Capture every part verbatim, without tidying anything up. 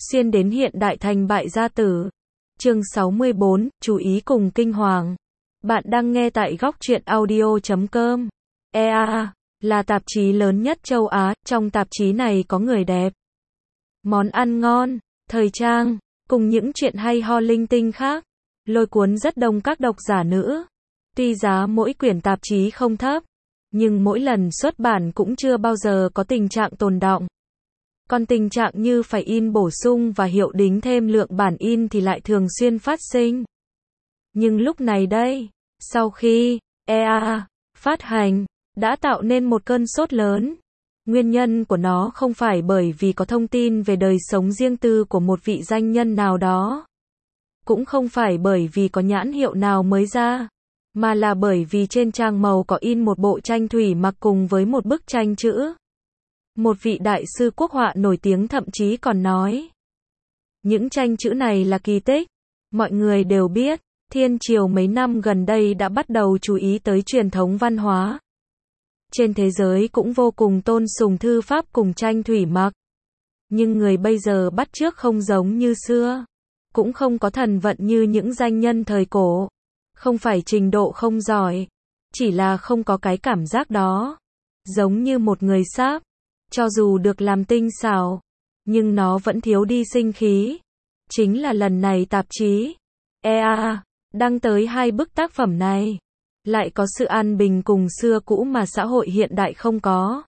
Xuyên đến hiện đại thành bại gia tử. Chương sáu mươi bốn, chú ý cùng kinh hoàng. Bạn đang nghe tại góc truyện audio chấm com. e a là tạp chí lớn nhất châu Á, trong tạp chí này có người đẹp, món ăn ngon, thời trang, cùng những chuyện hay ho linh tinh khác, lôi cuốn rất đông các độc giả nữ. Tuy giá mỗi quyển tạp chí không thấp, nhưng mỗi lần xuất bản cũng chưa bao giờ có tình trạng tồn đọng. Còn tình trạng như phải in bổ sung và hiệu đính thêm lượng bản in thì lại thường xuyên phát sinh. Nhưng lúc này đây, sau khi e a phát hành, đã tạo nên một cơn sốt lớn. Nguyên nhân của nó không phải bởi vì có thông tin về đời sống riêng tư của một vị danh nhân nào đó, cũng không phải bởi vì có nhãn hiệu nào mới ra, mà là bởi vì trên trang màu có in một bộ tranh thủy mặc cùng với một bức tranh chữ. Một vị đại sư quốc họa nổi tiếng thậm chí còn nói, những tranh chữ này là kỳ tích. Mọi người đều biết, thiên triều mấy năm gần đây đã bắt đầu chú ý tới truyền thống văn hóa. Trên thế giới cũng vô cùng tôn sùng thư pháp cùng tranh thủy mặc. Nhưng người bây giờ bắt chước không giống như xưa, cũng không có thần vận như những danh nhân thời cổ. Không phải trình độ không giỏi, chỉ là không có cái cảm giác đó. Giống như một người sáp, cho dù được làm tinh xảo, nhưng nó vẫn thiếu đi sinh khí. Chính là lần này tạp chí e a đăng tới hai bức tác phẩm này, lại có sự an bình cùng xưa cũ mà xã hội hiện đại không có.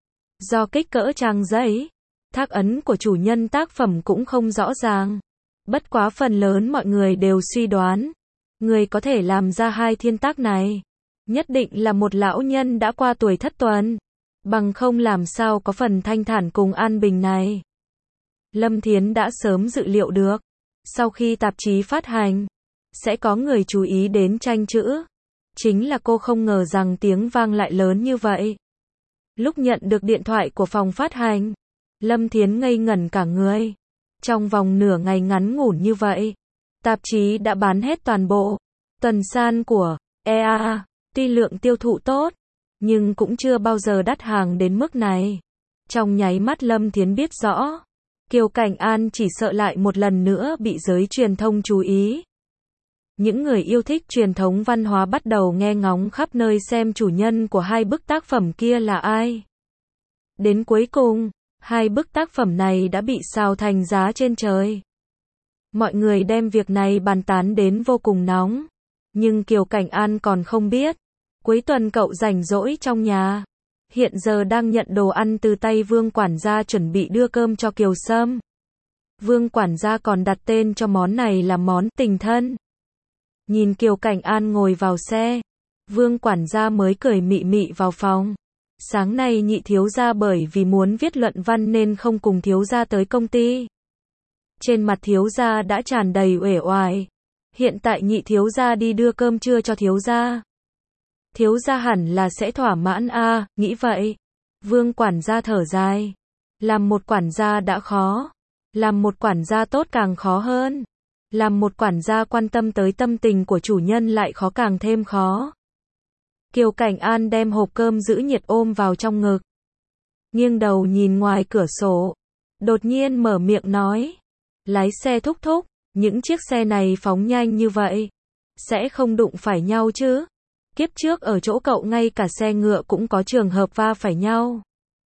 Do kích cỡ trang giấy, thác ấn của chủ nhân tác phẩm cũng không rõ ràng. Bất quá phần lớn mọi người đều suy đoán, người có thể làm ra hai thiên tác này, nhất định là một lão nhân đã qua tuổi thất tuần. Bằng không làm sao có phần thanh thản cùng an bình này. Lâm Thiến đã sớm dự liệu được, sau khi tạp chí phát hành, sẽ có người chú ý đến tranh chữ. Chính là cô không ngờ rằng tiếng vang lại lớn như vậy. Lúc nhận được điện thoại của phòng phát hành, Lâm Thiến ngây ngẩn cả người. Trong vòng nửa ngày ngắn ngủn như vậy, tạp chí đã bán hết toàn bộ tuần san của e a. Tuy lượng tiêu thụ tốt, nhưng cũng chưa bao giờ đắt hàng đến mức này. Trong nháy mắt Lâm Thiến biết rõ, Kiều Cảnh An chỉ sợ lại một lần nữa bị giới truyền thông chú ý. Những người yêu thích truyền thống văn hóa bắt đầu nghe ngóng khắp nơi xem chủ nhân của hai bức tác phẩm kia là ai. Đến cuối cùng, hai bức tác phẩm này đã bị xào thành giá trên trời. Mọi người đem việc này bàn tán đến vô cùng nóng. Nhưng Kiều Cảnh An còn không biết, cuối tuần cậu rảnh rỗi trong nhà, hiện giờ đang nhận đồ ăn từ tay Vương quản gia chuẩn bị đưa cơm cho Kiều Sâm. Vương quản gia còn đặt tên cho món này là món tình thân. Nhìn Kiều Cảnh An ngồi vào xe, Vương quản gia mới cười mị mị vào phòng. Sáng nay nhị thiếu gia bởi vì muốn viết luận văn nên không cùng thiếu gia tới công ty. Trên mặt thiếu gia đã tràn đầy uể oải. Hiện tại nhị thiếu gia đi đưa cơm trưa cho thiếu gia, thiếu gia hẳn là sẽ thỏa mãn a, à, nghĩ vậy. Vương quản gia thở dài. Làm một quản gia đã khó, làm một quản gia tốt càng khó hơn. Làm một quản gia quan tâm tới tâm tình của chủ nhân lại khó càng thêm khó. Kiều Cảnh An đem hộp cơm giữ nhiệt ôm vào trong ngực, nghiêng đầu nhìn ngoài cửa sổ, đột nhiên mở miệng nói, lái xe thúc thúc, những chiếc xe này phóng nhanh như vậy, sẽ không đụng phải nhau chứ? Kiếp trước ở chỗ cậu ngay cả xe ngựa cũng có trường hợp va phải nhau,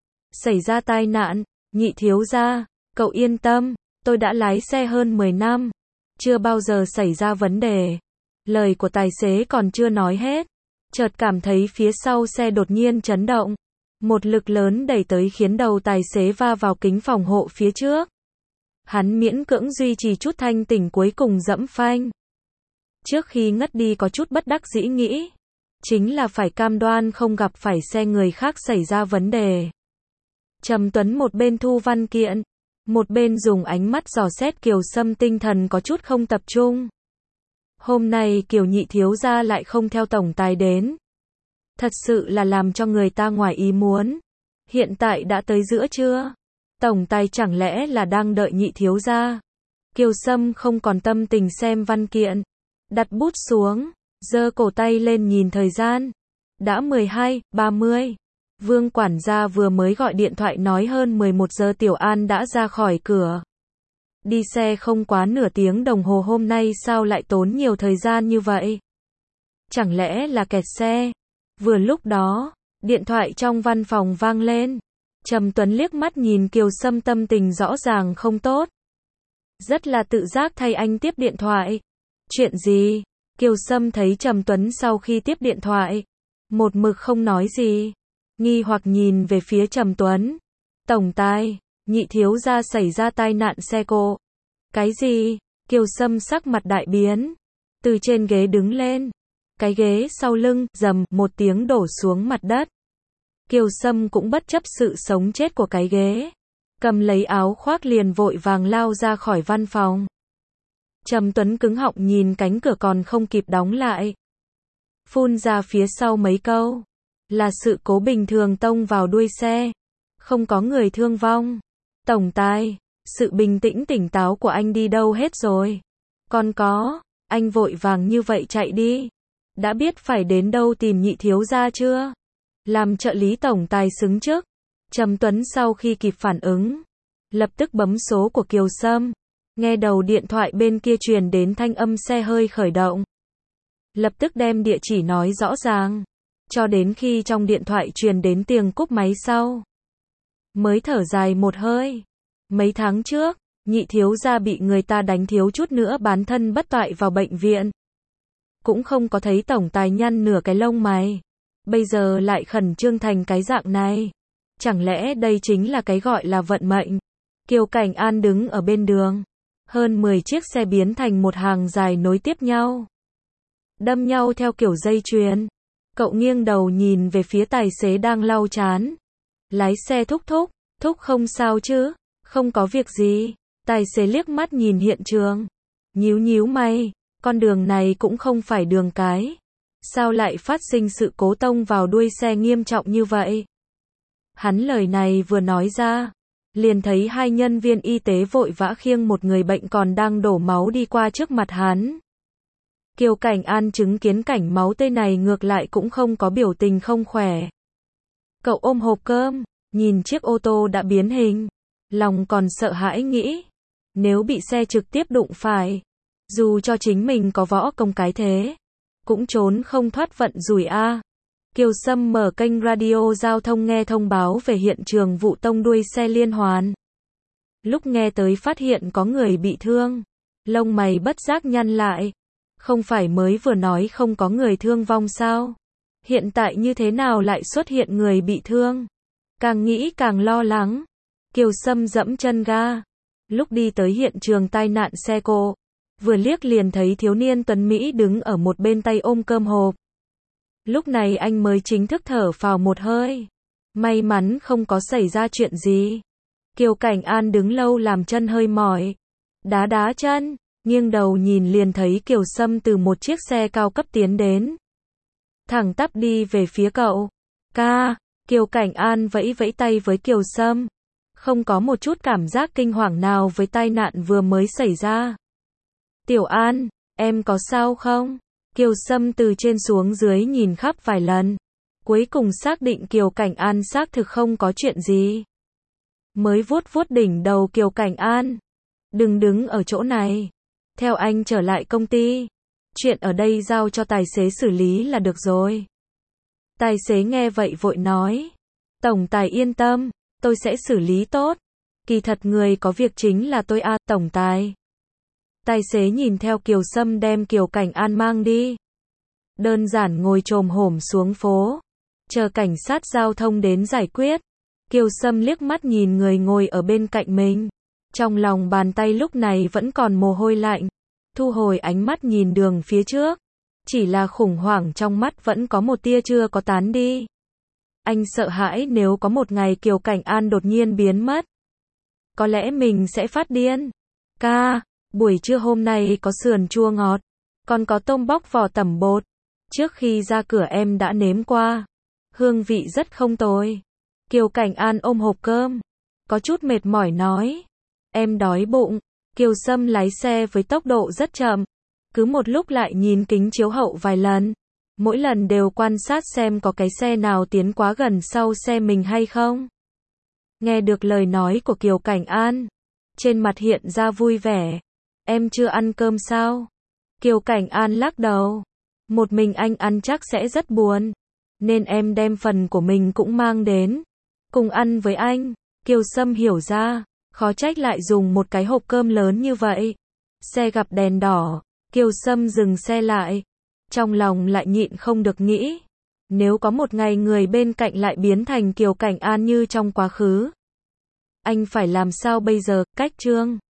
xảy ra tai nạn. Nhị thiếu gia, cậu yên tâm, tôi đã lái xe hơn mười năm, chưa bao giờ xảy ra vấn đề. Lời của tài xế còn chưa nói hết, chợt cảm thấy phía sau xe đột nhiên chấn động. Một lực lớn đẩy tới khiến đầu tài xế va vào kính phòng hộ phía trước. Hắn miễn cưỡng duy trì chút thanh tỉnh cuối cùng dẫm phanh. Trước khi ngất đi có chút bất đắc dĩ nghĩ, chính là phải cam đoan không gặp phải xe người khác xảy ra vấn đề. Trầm Tuấn một bên thu văn kiện, một bên dùng ánh mắt dò xét Kiều Sâm tinh thần có chút không tập trung. Hôm nay Kiều nhị thiếu gia lại không theo tổng tài đến. Thật sự là làm cho người ta ngoài ý muốn. Hiện tại đã tới giữa trưa. Tổng tài chẳng lẽ là đang đợi nhị thiếu gia? Kiều Sâm không còn tâm tình xem văn kiện. Đặt bút xuống, giơ cổ tay lên nhìn thời gian. Đã mười hai, ba mươi. Vương quản gia vừa mới gọi điện thoại nói hơn mười một giờ Tiểu An đã ra khỏi cửa. Đi xe không quá nửa tiếng đồng hồ hôm nay sao lại tốn nhiều thời gian như vậy? Chẳng lẽ là kẹt xe? Vừa lúc đó, điện thoại trong văn phòng vang lên. Trầm Tuấn liếc mắt nhìn Kiều Sâm tâm tình rõ ràng không tốt. Rất là tự giác thay anh tiếp điện thoại. Chuyện gì? Kiều Sâm thấy Trầm Tuấn sau khi tiếp điện thoại, một mực không nói gì. Nghi hoặc nhìn về phía Trầm Tuấn. Tổng tài, nhị thiếu gia xảy ra tai nạn xe cộ. Cái gì? Kiều Sâm sắc mặt đại biến. Từ trên ghế đứng lên. Cái ghế sau lưng, rầm, một tiếng đổ xuống mặt đất. Kiều Sâm cũng bất chấp sự sống chết của cái ghế. Cầm lấy áo khoác liền vội vàng lao ra khỏi văn phòng. Trầm Tuấn cứng họng nhìn cánh cửa còn không kịp đóng lại. Phun ra phía sau mấy câu. Là sự cố bình thường tông vào đuôi xe. Không có người thương vong. Tổng tài, sự bình tĩnh tỉnh táo của anh đi đâu hết rồi? Còn có, anh vội vàng như vậy chạy đi. Đã biết phải đến đâu tìm nhị thiếu gia chưa? Làm trợ lý tổng tài xứng trước. Trầm Tuấn sau khi kịp phản ứng, lập tức bấm số của Kiều Sâm. Nghe đầu điện thoại bên kia truyền đến thanh âm xe hơi khởi động. Lập tức đem địa chỉ nói rõ ràng. Cho đến khi trong điện thoại truyền đến tiếng cúp máy sau. Mới thở dài một hơi. Mấy tháng trước, nhị thiếu gia bị người ta đánh thiếu chút nữa bán thân bất toại vào bệnh viện. Cũng không có thấy tổng tài nhăn nửa cái lông mày. Bây giờ lại khẩn trương thành cái dạng này. Chẳng lẽ đây chính là cái gọi là vận mệnh? Kiều Cảnh An đứng ở bên đường. Hơn mười chiếc xe biến thành một hàng dài nối tiếp nhau. Đâm nhau theo kiểu dây chuyền. Cậu nghiêng đầu nhìn về phía tài xế đang lau chán. Lái xe thúc thúc, thúc không sao chứ? Không có việc gì. Tài xế liếc mắt nhìn hiện trường. Nhíu nhíu mày, con đường này cũng không phải đường cái. Sao lại phát sinh sự cố tông vào đuôi xe nghiêm trọng như vậy? Hắn lời này vừa nói ra, liền thấy hai nhân viên y tế vội vã khiêng một người bệnh còn đang đổ máu đi qua trước mặt hắn. Kiều Cảnh An chứng kiến cảnh máu tươi này ngược lại cũng không có biểu tình không khỏe. Cậu ôm hộp cơm, nhìn chiếc ô tô đã biến hình, lòng còn sợ hãi nghĩ, nếu bị xe trực tiếp đụng phải, dù cho chính mình có võ công cái thế, cũng trốn không thoát vận rủi a. Kiều Sâm mở kênh radio giao thông nghe thông báo về hiện trường vụ tông đuôi xe liên hoàn. Lúc nghe tới phát hiện có người bị thương, lông mày bất giác nhăn lại. Không phải mới vừa nói không có người thương vong sao? Hiện tại như thế nào lại xuất hiện người bị thương? Càng nghĩ càng lo lắng. Kiều Sâm dẫm chân ga. Lúc đi tới hiện trường tai nạn xe cộ, vừa liếc liền thấy thiếu niên tuấn Mỹ đứng ở một bên tay ôm cơm hộp. Lúc này anh mới chính thức thở phào một hơi. May mắn không có xảy ra chuyện gì. Kiều Cảnh An đứng lâu làm chân hơi mỏi. Đá đá chân, nghiêng đầu nhìn liền thấy Kiều Sâm từ một chiếc xe cao cấp tiến đến. Thẳng tắp đi về phía cậu. Ca, Kiều Cảnh An vẫy vẫy tay với Kiều Sâm. Không có một chút cảm giác kinh hoàng nào với tai nạn vừa mới xảy ra. Tiểu An, em có sao không? Kiều Sâm từ trên xuống dưới nhìn khắp vài lần. Cuối cùng xác định Kiều Cảnh An xác thực không có chuyện gì. Mới vuốt vuốt đỉnh đầu Kiều Cảnh An. Đừng đứng ở chỗ này. Theo anh trở lại công ty. Chuyện ở đây giao cho tài xế xử lý là được rồi. Tài xế nghe vậy vội nói. Tổng tài yên tâm, tôi sẽ xử lý tốt. Kỳ thật người có việc chính là tôi a, à, tổng tài. Tài xế nhìn theo Kiều Sâm đem Kiều Cảnh An mang đi. Đơn giản ngồi chồm hổm xuống phố. Chờ cảnh sát giao thông đến giải quyết. Kiều Sâm liếc mắt nhìn người ngồi ở bên cạnh mình. Trong lòng bàn tay lúc này vẫn còn mồ hôi lạnh. Thu hồi ánh mắt nhìn đường phía trước. Chỉ là khủng hoảng trong mắt vẫn có một tia chưa có tán đi. Anh sợ hãi nếu có một ngày Kiều Cảnh An đột nhiên biến mất. Có lẽ mình sẽ phát điên. Ca, buổi trưa hôm nay có sườn chua ngọt. Còn có tôm bóc vỏ tẩm bột. Trước khi ra cửa em đã nếm qua. Hương vị rất không tồi. Kiều Cảnh An ôm hộp cơm. Có chút mệt mỏi nói. Em đói bụng. Kiều Sâm lái xe với tốc độ rất chậm. Cứ một lúc lại nhìn kính chiếu hậu vài lần. Mỗi lần đều quan sát xem có cái xe nào tiến quá gần sau xe mình hay không. Nghe được lời nói của Kiều Cảnh An. trên mặt hiện ra vui vẻ. Em chưa ăn cơm sao? Kiều Cảnh An lắc đầu. Một mình anh ăn chắc sẽ rất buồn. Nên em đem phần của mình cũng mang đến. Cùng ăn với anh. Kiều Sâm hiểu ra. Khó trách lại dùng một cái hộp cơm lớn như vậy. Xe gặp đèn đỏ. Kiều Sâm dừng xe lại. Trong lòng lại nhịn không được nghĩ. Nếu có một ngày người bên cạnh lại biến thành Kiều Cảnh An như trong quá khứ. Anh phải làm sao bây giờ? Cách Trương